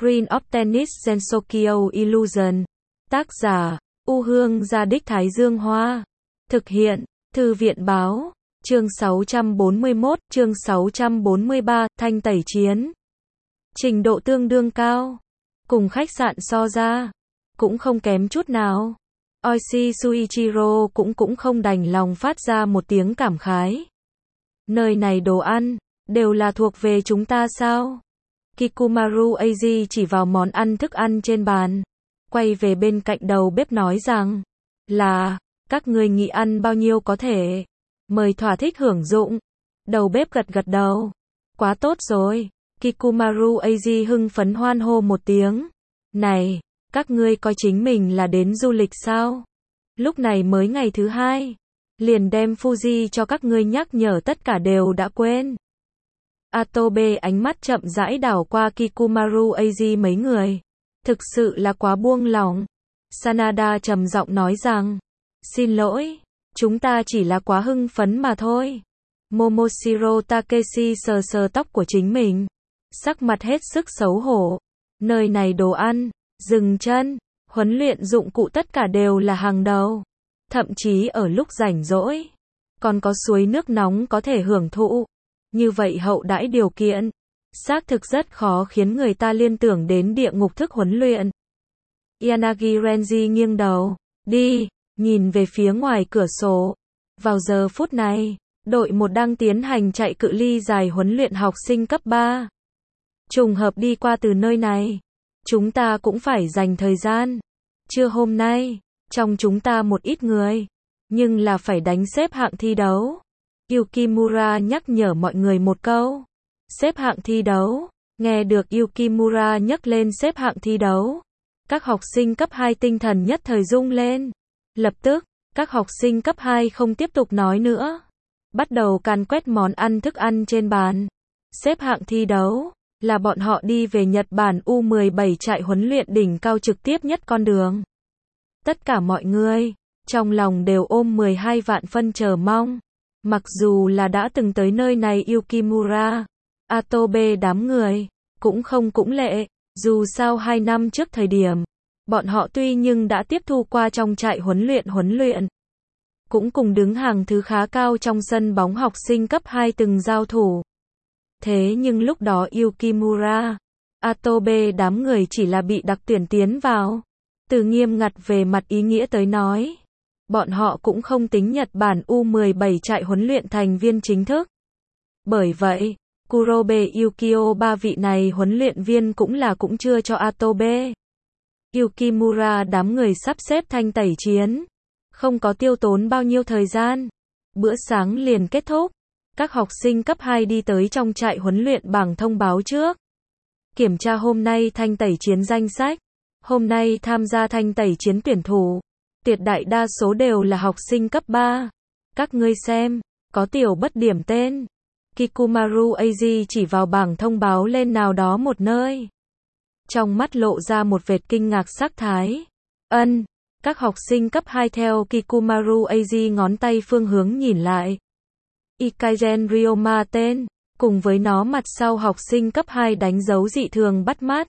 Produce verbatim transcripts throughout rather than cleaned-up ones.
Green of Tennis Gensokyo Illusion. Tác giả, U Hương Gia Đích Thái Dương Hoa. Thực hiện, Thư viện Báo. Chương sáu trăm bốn mươi mốt, chương sáu trăm bốn mươi ba, thanh tẩy chiến. Trình độ tương đương cao. Cùng khách sạn so ra, cũng không kém chút nào. Oishi Suichiro cũng cũng không đành lòng phát ra một tiếng cảm khái. Nơi này đồ ăn, đều là thuộc về chúng ta sao? Kikumaru Eiji chỉ vào món ăn thức ăn trên bàn. Quay về bên cạnh đầu bếp nói rằng, là, các người nghĩ ăn bao nhiêu có thể. Mời thỏa thích hưởng dụng. Đầu bếp gật gật đầu. Quá tốt rồi. Kikumaru Eiji hưng phấn hoan hô một tiếng. Này, các ngươi coi chính mình là đến du lịch sao? Lúc này mới ngày thứ hai. Liền đem Fuji cho các ngươi nhắc nhở tất cả đều đã quên. Atobe ánh mắt chậm rãi đảo qua Kikumaru Eiji mấy người. Thực sự là quá buông lỏng. Sanada trầm giọng nói rằng, xin lỗi, chúng ta chỉ là quá hưng phấn mà thôi. Momoshiro Takeshi sờ sờ tóc của chính mình. Sắc mặt hết sức xấu hổ. Nơi này đồ ăn, dừng chân, huấn luyện dụng cụ tất cả đều là hàng đầu. Thậm chí ở lúc rảnh rỗi, còn có suối nước nóng có thể hưởng thụ. Như vậy hậu đãi điều kiện, xác thực rất khó khiến người ta liên tưởng đến địa ngục thức huấn luyện. Yanagi Renji nghiêng đầu, đi, nhìn về phía ngoài cửa sổ. Vào giờ phút này, đội một đang tiến hành chạy cự ly dài huấn luyện học sinh cấp ba. Trùng hợp đi qua từ nơi này. Chúng ta cũng phải dành thời gian. Trưa hôm nay, trong chúng ta một ít người, nhưng là phải đánh xếp hạng thi đấu. Yukimura nhắc nhở mọi người một câu. Xếp hạng thi đấu. Nghe được Yukimura nhắc lên xếp hạng thi đấu. Các học sinh cấp hai tinh thần nhất thời rung lên. Lập tức, các học sinh cấp hai không tiếp tục nói nữa. Bắt đầu càn quét món ăn thức ăn trên bàn. Xếp hạng thi đấu là bọn họ đi về Nhật Bản U mười bảy trại huấn luyện đỉnh cao trực tiếp nhất con đường. Tất cả mọi người, trong lòng đều ôm mười hai vạn phân chờ mong. Mặc dù là đã từng tới nơi này Yukimura, Atobe đám người, cũng không cũng lệ, dù sao hai năm trước thời điểm, bọn họ tuy nhưng đã tiếp thu qua trong trại huấn luyện huấn luyện, cũng cùng đứng hàng thứ khá cao trong sân bóng học sinh cấp hai từng giao thủ. Thế nhưng lúc đó Yukimura, Atobe đám người chỉ là bị đặc tuyển tiến vào. Từ nghiêm ngặt về mặt ý nghĩa tới nói, bọn họ cũng không tính Nhật Bản U mười bảy trại huấn luyện thành viên chính thức. Bởi vậy, Kurobe Yukio ba vị này huấn luyện viên cũng là cũng chưa cho Atobe. Yukimura đám người sắp xếp thanh tẩy chiến. Không có tiêu tốn bao nhiêu thời gian. Bữa sáng liền kết thúc. Các học sinh cấp hai đi tới trong trại huấn luyện bảng thông báo trước. Kiểm tra hôm nay thanh tẩy chiến danh sách. Hôm nay tham gia thanh tẩy chiến tuyển thủ. Tuyệt đại đa số đều là học sinh cấp ba. Các ngươi xem, có tiểu bất điểm tên. Kikumaru Eiji chỉ vào bảng thông báo lên nào đó một nơi. Trong mắt lộ ra một vệt kinh ngạc sắc thái. Ân, các học sinh cấp hai theo Kikumaru Eiji ngón tay phương hướng nhìn lại. Ikagen Ryoma tên, cùng với nó mặt sau học sinh cấp hai đánh dấu dị thường bắt mắt.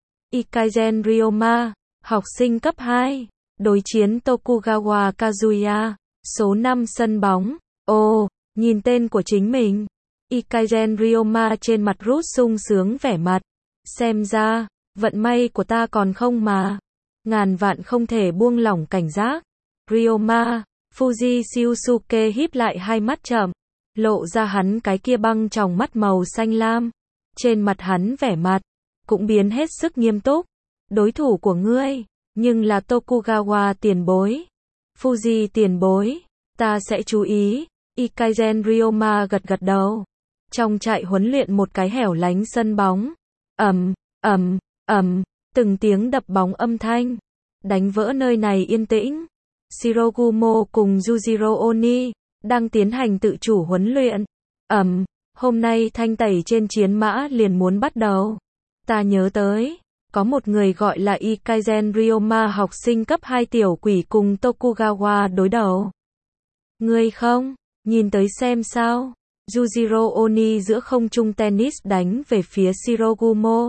Ikagen Ryoma, học sinh cấp hai, đối chiến Tokugawa Kazuya, số năm sân bóng. Ồ, nhìn tên của chính mình. Ikagen Ryoma trên mặt rút sung sướng vẻ mặt. Xem ra, vận may của ta còn không mà. Ngàn vạn không thể buông lỏng cảnh giác. Ryoma, Fuji Shiyusuke híp lại hai mắt chậm. Lộ ra hắn cái kia băng tròng mắt màu xanh lam. Trên mặt hắn vẻ mặt cũng biến hết sức nghiêm túc. Đối thủ của ngươi, nhưng là Tokugawa tiền bối. Fuji tiền bối, ta sẽ chú ý. Ikagen Ryoma gật gật đầu. Trong trại huấn luyện một cái hẻo lánh sân bóng. Ầm, ầm, ầm, từng tiếng đập bóng âm thanh đánh vỡ nơi này yên tĩnh. Shirogumo cùng Yujiro Oni đang tiến hành tự chủ huấn luyện. Ầm, hôm nay thanh tẩy trên chiến mã liền muốn bắt đầu. Ta nhớ tới, có một người gọi là Ikagen Ryoma học sinh cấp hai tiểu quỷ cùng Tokugawa đối đầu. Ngươi không, nhìn tới xem sao. Yujiro Oni giữa không trung tennis đánh về phía Shirogumo.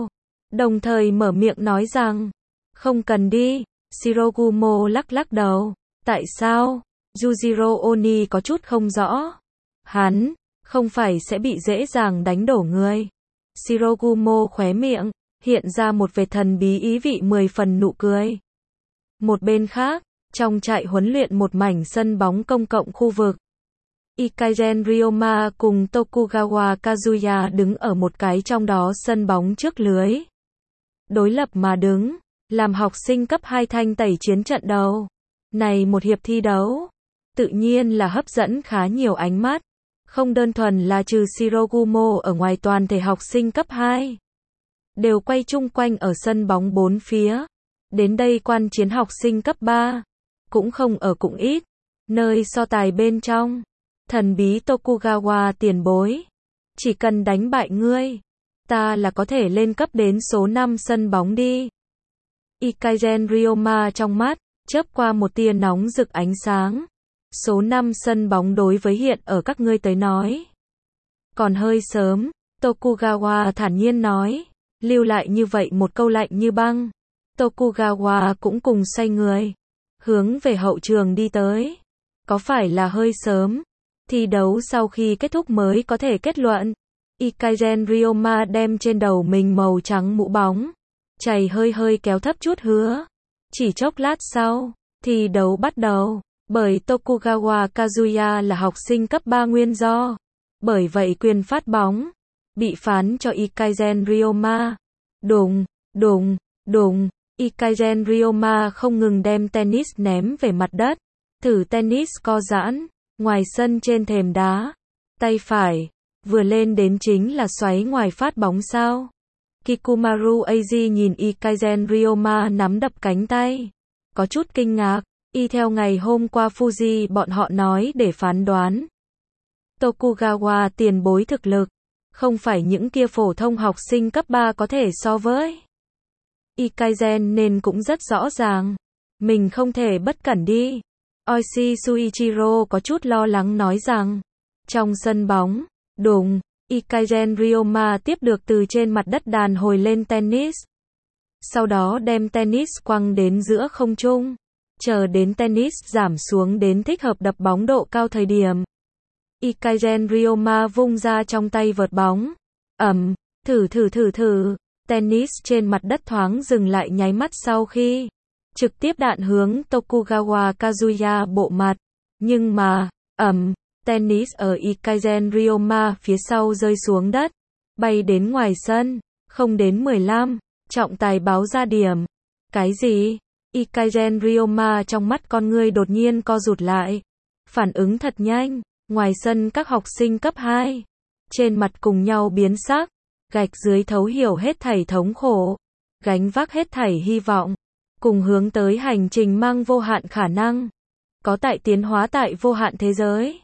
đồng thời mở miệng nói rằng, không cần đi. Shirogumo lắc lắc đầu. Tại sao? Yujiro Oni có chút không rõ. Hắn, không phải sẽ bị dễ dàng đánh đổ người. Shirogumo khóe miệng, hiện ra một vệt thần bí ý vị mười phần nụ cười. Một bên khác, trong trại huấn luyện một mảnh sân bóng công cộng khu vực. Ikaigen Ryoma cùng Tokugawa Kazuya đứng ở một cái trong đó sân bóng trước lưới. Đối lập mà đứng, làm học sinh cấp hai thanh tẩy chiến trận đầu. Này một hiệp thi đấu, tự nhiên là hấp dẫn khá nhiều ánh mắt. Không đơn thuần là trừ Shirogumo ở ngoài, toàn thể học sinh cấp hai đều quay chung quanh ở sân bóng bốn phía. Đến đây quan chiến học sinh cấp ba cũng không ở cũng ít. Nơi so tài bên trong, thần bí Tokugawa tiền bối, chỉ cần đánh bại ngươi, ta là có thể lên cấp đến số năm sân bóng đi. Ikaigen Ryoma trong mắt chớp qua một tia nóng rực ánh sáng. Số năm sân bóng đối với hiện ở các ngươi tới nói còn hơi sớm, Tokugawa thản nhiên nói, lưu lại như vậy một câu lạnh như băng. Tokugawa cũng cùng xoay người, hướng về hậu trường đi tới. Có phải là hơi sớm? Thi đấu sau khi kết thúc mới có thể kết luận. Ikaigen Ryoma đem trên đầu mình màu trắng mũ bóng chày hơi hơi kéo thấp chút hứa. Chỉ chốc lát sau, thi đấu bắt đầu. Bởi Tokugawa Kazuya là học sinh cấp ba nguyên do. Bởi vậy quyền phát bóng bị phán cho Ikaigen Ryoma. Đùng, đùng, đùng. Ikaigen Ryoma không ngừng đem tennis ném về mặt đất. Thử tennis co giãn, ngoài sân trên thềm đá. Tay phải, vừa lên đến chính là xoáy ngoài phát bóng sao. Kikumaru Eiji nhìn Ikaigen Ryoma nắm đập cánh tay. Có chút kinh ngạc, y theo ngày hôm qua Fuji bọn họ nói để phán đoán. Tokugawa tiền bối thực lực, không phải những kia phổ thông học sinh cấp ba có thể so với. Ikaigen nên cũng rất rõ ràng. Mình không thể bất cẩn đi. Oishi Suichiro có chút lo lắng nói rằng. Trong sân bóng, đùng, Ikaigen Ryoma tiếp được từ trên mặt đất đàn hồi lên tennis. Sau đó đem tennis quăng đến giữa không trung. Chờ đến tennis giảm xuống đến thích hợp đập bóng độ cao thời điểm. Ikaigen Ryoma vung ra trong tay vợt bóng. Ầm, thử thử thử thử. Tennis trên mặt đất thoáng dừng lại nháy mắt sau khi trực tiếp đạn hướng Tokugawa Kazuya bộ mặt. Nhưng mà, ầm, tennis ở Ikaigen Ryoma phía sau rơi xuống đất, bay đến ngoài sân, không đến mười lăm, trọng tài báo ra điểm. Cái gì? Ikaigen Ryoma trong mắt con ngươi đột nhiên co rụt lại. Phản ứng thật nhanh, ngoài sân các học sinh cấp hai trên mặt cùng nhau biến sắc, gạch dưới thấu hiểu hết thảy thống khổ, gánh vác hết thảy hy vọng, cùng hướng tới hành trình mang vô hạn khả năng, có tại tiến hóa tại vô hạn thế giới.